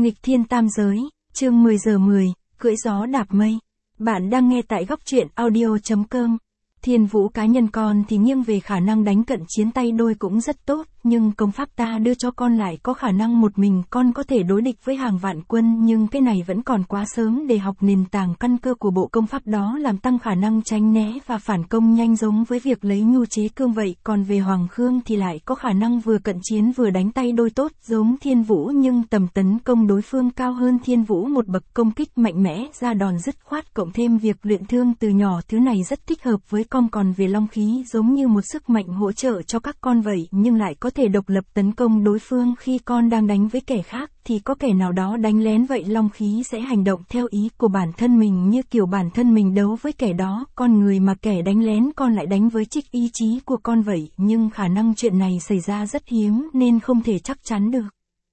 Nghịch thiên tam giới, chương 10 giờ 10, cưỡi gió đạp mây. Bạn đang nghe tại góc truyện audio.com. Thiên Vũ cá nhân con thì nghiêng về khả năng đánh cận chiến tay đôi cũng rất tốt, nhưng công pháp ta đưa cho con lại có khả năng một mình con có thể đối địch với hàng vạn quân, nhưng cái này vẫn còn quá sớm để học nền tảng căn cơ của bộ công pháp đó làm tăng khả năng tránh né và phản công nhanh giống với việc lấy nhu chế cương vậy, còn về Hoàng Khương thì lại có khả năng vừa cận chiến vừa đánh tay đôi tốt giống Thiên Vũ, nhưng tầm tấn công đối phương cao hơn Thiên Vũ một bậc, công kích mạnh mẽ, ra đòn dứt khoát, cộng thêm việc luyện thương từ nhỏ, thứ này rất thích hợp với con. Còn về long khí giống như một sức mạnh hỗ trợ cho các con vậy, nhưng lại có thể độc lập tấn công đối phương khi con đang đánh với kẻ khác, thì có kẻ nào đó đánh lén vậy long khí sẽ hành động theo ý của bản thân mình như kiểu bản thân mình đấu với kẻ đó, con người mà kẻ đánh lén con lại đánh với trích ý chí của con vậy, nhưng khả năng chuyện này xảy ra rất hiếm nên không thể chắc chắn được.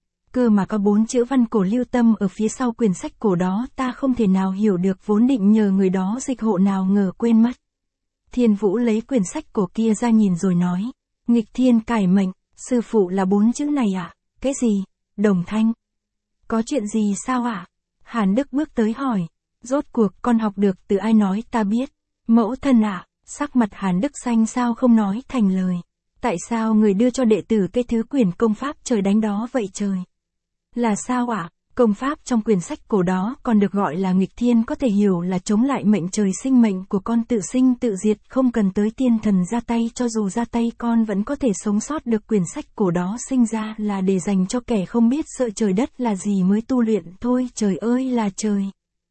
Cơ mà có 4 chữ văn cổ lưu tâm ở phía sau quyển sách cổ đó, ta không thể nào hiểu được, vốn định nhờ người đó dịch hộ nào ngờ quên mất. Thiên Vũ lấy quyển sách cổ kia ra nhìn rồi nói, nghịch thiên cải mệnh, sư phụ là 4 chữ này à? Cái gì? Đồng Thanh. Có chuyện gì sao ạ? Hàn Đức bước tới hỏi, rốt cuộc con học được từ ai nói ta biết? Mẫu thân ạ. Sắc mặt Hàn Đức xanh sao không nói thành lời. Tại sao người đưa cho đệ tử cái thứ quyển công pháp trời đánh đó vậy trời? Là sao ạ? Công pháp trong quyển sách cổ đó còn được gọi là nghịch thiên, có thể hiểu là chống lại mệnh trời, sinh mệnh của con tự sinh tự diệt, không cần tới tiên thần ra tay, cho dù ra tay con vẫn có thể sống sót được. Quyển sách cổ đó sinh ra là để dành cho kẻ không biết sợ trời đất là gì mới tu luyện thôi, trời ơi là trời.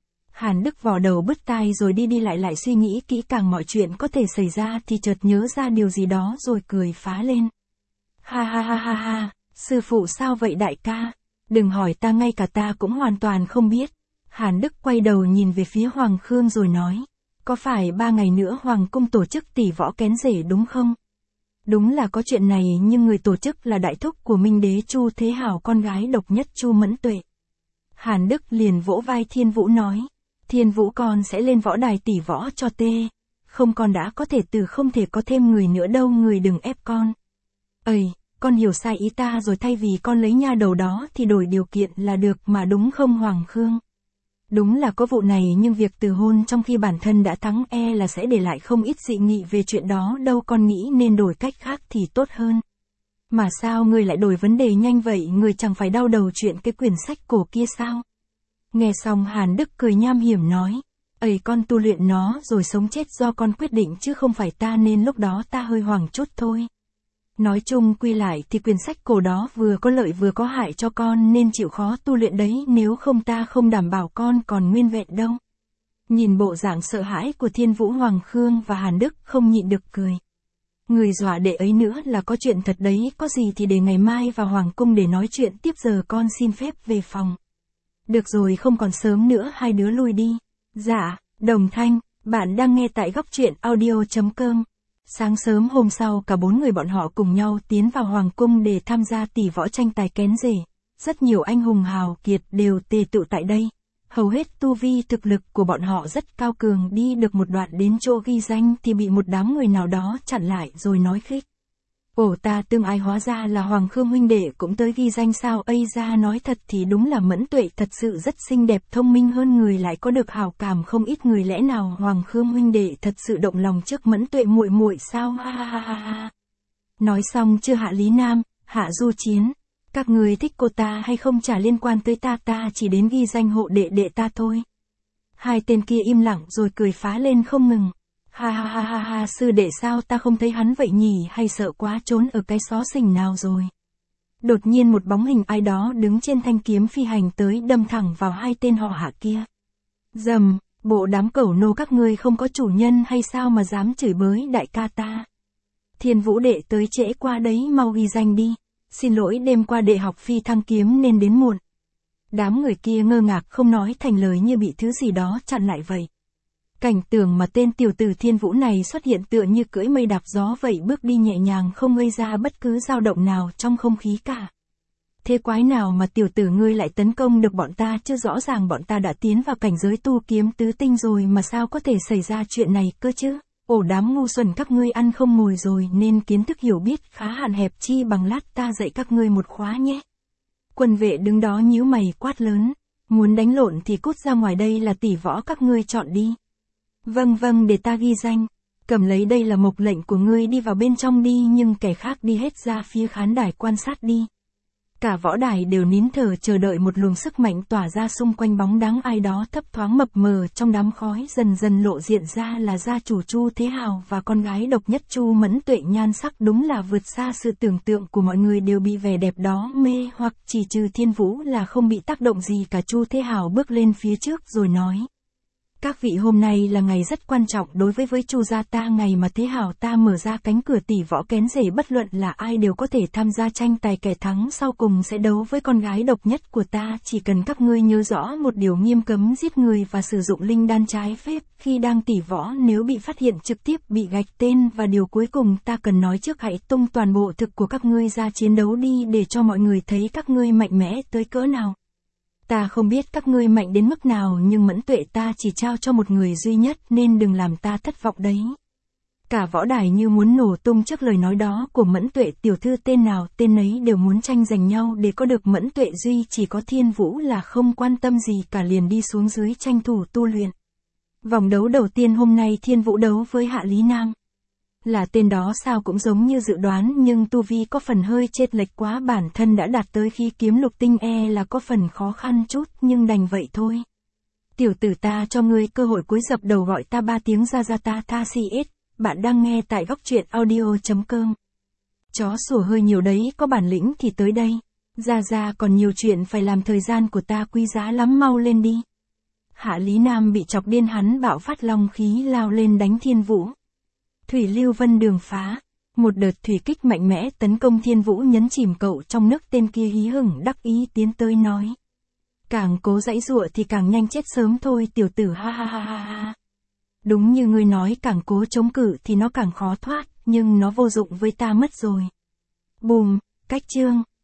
Hàn Đức vò đầu bứt tai rồi đi lại suy nghĩ kỹ càng mọi chuyện có thể xảy ra, thì chợt nhớ ra điều gì đó rồi cười phá lên. Ha ha ha ha ha, sư phụ sao vậy đại ca? Đừng hỏi ta, ngay cả ta cũng hoàn toàn không biết. Hàn Đức quay đầu nhìn về phía Hoàng Khương rồi nói, có phải 3 ngày nữa Hoàng cung tổ chức tỷ võ kén rể đúng không? Đúng là có chuyện này, nhưng người tổ chức là đại thúc của Minh Đế Chu Thế Hảo, con gái độc nhất Chu Mẫn Tuệ. Hàn Đức liền vỗ vai Thiên Vũ nói, Thiên Vũ con sẽ lên võ đài tỷ võ cho tê. Không, con đã có thể từ không thể có thêm người nữa đâu, người đừng ép con. Ây, con hiểu sai ý ta rồi, thay vì con lấy nha đầu đó thì đổi điều kiện là được mà đúng không Hoàng Khương? Đúng là có vụ này, nhưng việc từ hôn trong khi bản thân đã thắng là sẽ để lại không ít dị nghị về chuyện đó đâu, con nghĩ nên đổi cách khác thì tốt hơn. Mà sao người lại đổi vấn đề nhanh vậy, người chẳng phải đau đầu chuyện cái quyển sách cổ kia sao? Nghe xong Hàn Đức cười nham hiểm nói, ây, con tu luyện nó rồi sống chết do con quyết định chứ không phải ta, nên lúc đó ta hơi hoảng chút thôi. Nói chung quy lại thì quyển sách cổ đó vừa có lợi vừa có hại cho con, nên chịu khó tu luyện đấy, nếu không ta không đảm bảo con còn nguyên vẹn đâu. Nhìn bộ dạng sợ hãi của Thiên Vũ, Hoàng Khương và Hàn Đức không nhịn được cười. Người dọa đệ ấy nữa là có chuyện thật đấy, có gì thì để ngày mai vào Hoàng cung để nói chuyện tiếp, giờ con xin phép về phòng. Được rồi, không còn sớm nữa, hai đứa lui đi. Dạ, Đồng Thanh, bạn đang nghe tại góc truyện audio.com. Sáng sớm hôm sau, cả 4 người bọn họ cùng nhau tiến vào Hoàng cung để tham gia tỷ võ tranh tài kén rể. Rất nhiều anh hùng hào kiệt đều tề tụ tại đây. Hầu hết tu vi thực lực của bọn họ rất cao cường, đi được một đoạn đến chỗ ghi danh thì bị một đám người nào đó chặn lại rồi nói khích. Ồ, ta tương ái, hóa ra là Hoàng Khương huynh đệ cũng tới ghi danh sao? Ây ra, nói thật thì đúng là Mẫn Tuệ thật sự rất xinh đẹp, thông minh hơn người, lại có được hảo cảm không ít người, lẽ nào Hoàng Khương huynh đệ thật sự động lòng trước Mẫn Tuệ muội muội sao? Ha ha ha ha ha. Nói xong chưa Hạ Lý Nam, Hạ Du Chiến, các người thích cô ta hay không chả liên quan tới ta, ta chỉ đến ghi danh hộ đệ ta thôi. Hai tên kia im lặng rồi cười phá lên không ngừng. Ha ha ha ha ha, sư đệ sao ta không thấy hắn vậy nhỉ, hay sợ quá trốn ở cái xó xỉnh nào rồi? Đột nhiên một bóng hình ai đó đứng trên thanh kiếm phi hành tới, đâm thẳng vào hai tên họ Hạ kia. Dầm, bộ đám cẩu nô các ngươi không có chủ nhân hay sao mà dám chửi bới đại ca ta? Thiên Vũ đệ tới trễ qua đấy, mau ghi danh đi. Xin lỗi, đêm qua đệ học phi thăng kiếm nên đến muộn. Đám người kia ngơ ngác không nói thành lời, như bị thứ gì đó chặn lại vậy. Cảnh tượng mà tên tiểu tử Thiên Vũ này xuất hiện tựa như cưỡi mây đạp gió vậy, bước đi nhẹ nhàng không gây ra bất cứ dao động nào trong không khí cả. Thế quái nào mà tiểu tử ngươi lại tấn công được bọn ta chứ, rõ ràng bọn ta đã tiến vào cảnh giới tu kiếm tứ tinh rồi mà sao có thể xảy ra chuyện này cơ chứ? Ổ đám ngu xuẩn các ngươi ăn không ngồi rồi nên kiến thức hiểu biết khá hạn hẹp, chi bằng lát ta dạy các ngươi một khóa nhé. Quân vệ đứng đó nhíu mày quát lớn. Muốn đánh lộn thì cút ra ngoài, đây là tỷ võ các ngươi chọn đi. Vâng vâng, để ta ghi danh. Cầm lấy, đây là mộc lệnh của ngươi, đi vào bên trong đi, nhưng kẻ khác đi hết ra phía khán đài quan sát đi. Cả võ đài đều nín thở chờ đợi một luồng sức mạnh tỏa ra xung quanh bóng dáng ai đó thấp thoáng mập mờ trong đám khói, dần dần lộ diện ra là gia chủ Chu Thế Hào và con gái độc nhất Chu Mẫn Tuệ. Nhan sắc đúng là vượt xa sự tưởng tượng của mọi người, đều bị vẻ đẹp đó mê hoặc, chỉ trừ Thiên Vũ là không bị tác động gì cả. Chu Thế Hào bước lên phía trước rồi nói. Các vị, hôm nay là ngày rất quan trọng đối với Chu gia ta, ngày mà Thế Hào ta mở ra cánh cửa tỷ võ kén rể, bất luận là ai đều có thể tham gia tranh tài, kẻ thắng sau cùng sẽ đấu với con gái độc nhất của ta. Chỉ cần các ngươi nhớ rõ một điều, nghiêm cấm giết người và sử dụng linh đan trái phép khi đang tỷ võ, nếu bị phát hiện trực tiếp bị gạch tên. Và điều cuối cùng ta cần nói trước, hãy tung toàn bộ thực của các ngươi ra chiến đấu đi, để cho mọi người thấy các ngươi mạnh mẽ tới cỡ nào. Ta không biết các ngươi mạnh đến mức nào, nhưng Mẫn Tuệ ta chỉ trao cho một người duy nhất, nên đừng làm ta thất vọng đấy. Cả võ đài như muốn nổ tung trước lời nói đó của Mẫn Tuệ. Tiểu thư tên nào tên ấy đều muốn tranh giành nhau để có được Mẫn Tuệ, duy chỉ có Thiên Vũ là không quan tâm gì cả, liền đi xuống dưới tranh thủ tu luyện. Vòng đấu đầu tiên hôm nay Thiên Vũ đấu với Hạ Lý Nam. Là tên đó sao cũng giống như dự đoán, nhưng tu vi có phần hơi chênh lệch quá, bản thân đã đạt tới khí kiếm lục tinh, là có phần khó khăn chút, nhưng đành vậy thôi. Tiểu tử, ta cho ngươi cơ hội cuối, dập đầu gọi ta 3 tiếng ra ta tha si ít. Bạn đang nghe tại góc truyện audio.com. Chó sủa hơi nhiều đấy, có bản lĩnh thì tới đây. Ra còn nhiều chuyện phải làm, thời gian của ta quý giá lắm, mau lên đi. Hạ Lý Nam bị chọc điên, hắn bạo phát long khí lao lên đánh Thiên Vũ. Thủy Lưu Vân Đường phá. Một đợt thủy kích mạnh mẽ tấn công Thiên Vũ, nhấn chìm cậu trong nước. Tên kia hí hửng đắc ý tiến tới nói. Càng cố giãy giụa thì càng nhanh chết sớm thôi tiểu tử, ha ha ha ha ha. Đúng như ngươi nói, càng cố chống cự thì nó càng khó thoát, nhưng nó vô dụng với ta mất rồi. Bùm, cách chương.